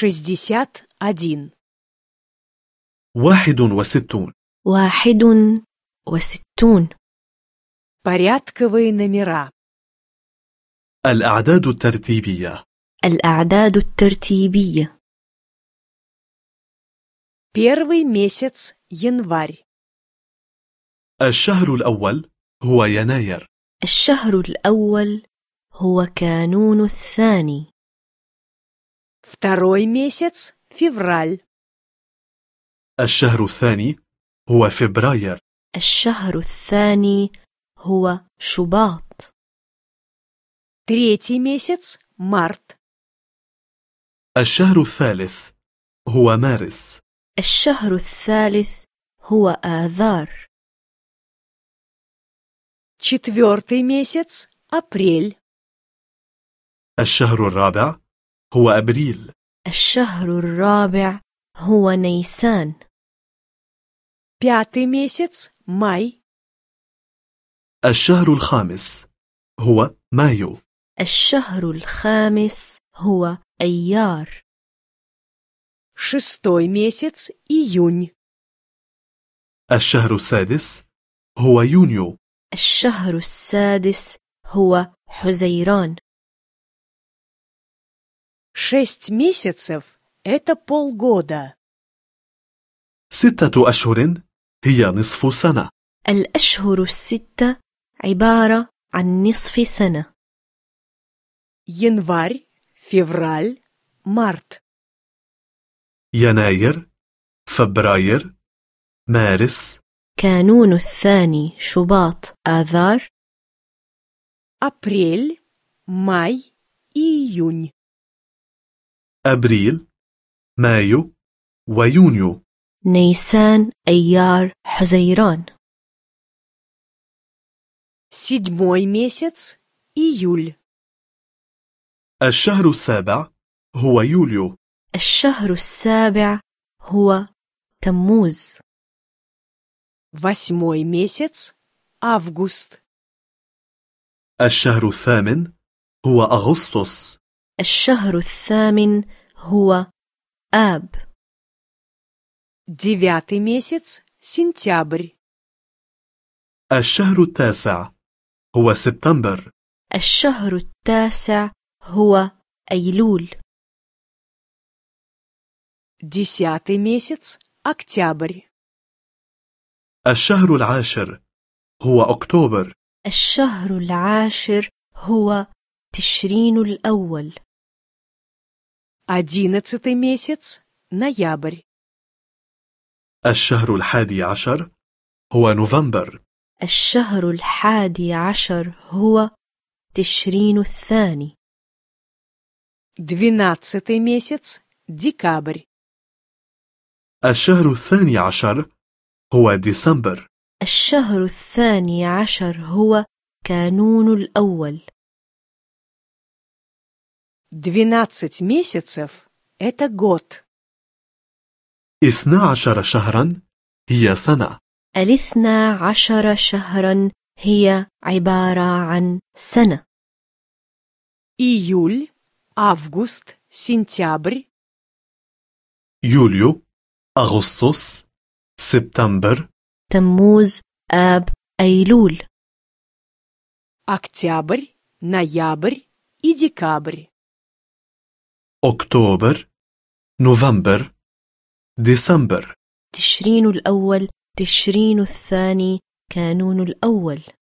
61. 61. 61. Порядковые номера. الأعداد الترتيبية. الأعداد الترتيبية. Первый месяц январь. الشهر الأول هو يناير. الشهر الأول هو كانون الثاني. Второй месяц февраль. الشهر الثاني هو فبراير. الشهر الثاني هو شباط. Третий месяц март. الشهر الثالث هو مارس. الشهر الثالث هو آذار. Четвертый месяц апрель. الشهر الرابع هو أبريل. الشهر الرابع هو نيسان. Пятый месяц май. الشهر الخامس هو مايو. الشهر الخامس هو أيار. Шестой месяц июнь. الشهر السادس هو يونيو. الشهر السادس هو حزيران. 6 месяцев – это полгода. 6 أشهر هي نصف سنة. الأشهر الستة عبارة عن نصف سنة. Январь, февраль, март. يناير، فبراير، مارس. كانون الثاني شباط آذار. Апрель, май и июнь. أبريل، مايو ويونيو. نيسان أيار حزيران. 7 месяц июль. الشهر السابع هو يوليو. الشهر السابع هو تموز. 8 месяц август. الشهر الثامن هو أغسطس. الشهر الثامن هو آب. 9 месяц сентябрь. الشهر التاسع هو سبتمبر. الشهر التاسع هو أيلول. 10 месяц октябрь. الشهر العاشر هو أكتوبر. الشهر العاشر هو تشرين الأول. 11 месяц ноябрь. الشهر الحادي عشر هو نوفمبر. الشهر الحادي عشر هو تشرين الثاني. 12 месяц декабрь. الشهر الثاني عشر هو ديسمبر. الشهر الثاني عشر هو كانون الأول. 12 месяцев – это год. 12 شهرا هي سنة. 12 شهرا هي عبارة عن سنة. Июль, август, сентябрь. يوليو، أغسطس، سبتمبر. تموز، آب، أيلول. Октябрь, ноябрь и декабрь. أكتوبر، نوفمبر، ديسمبر. تشرين الأول، تشرين الثاني، كانون الأول.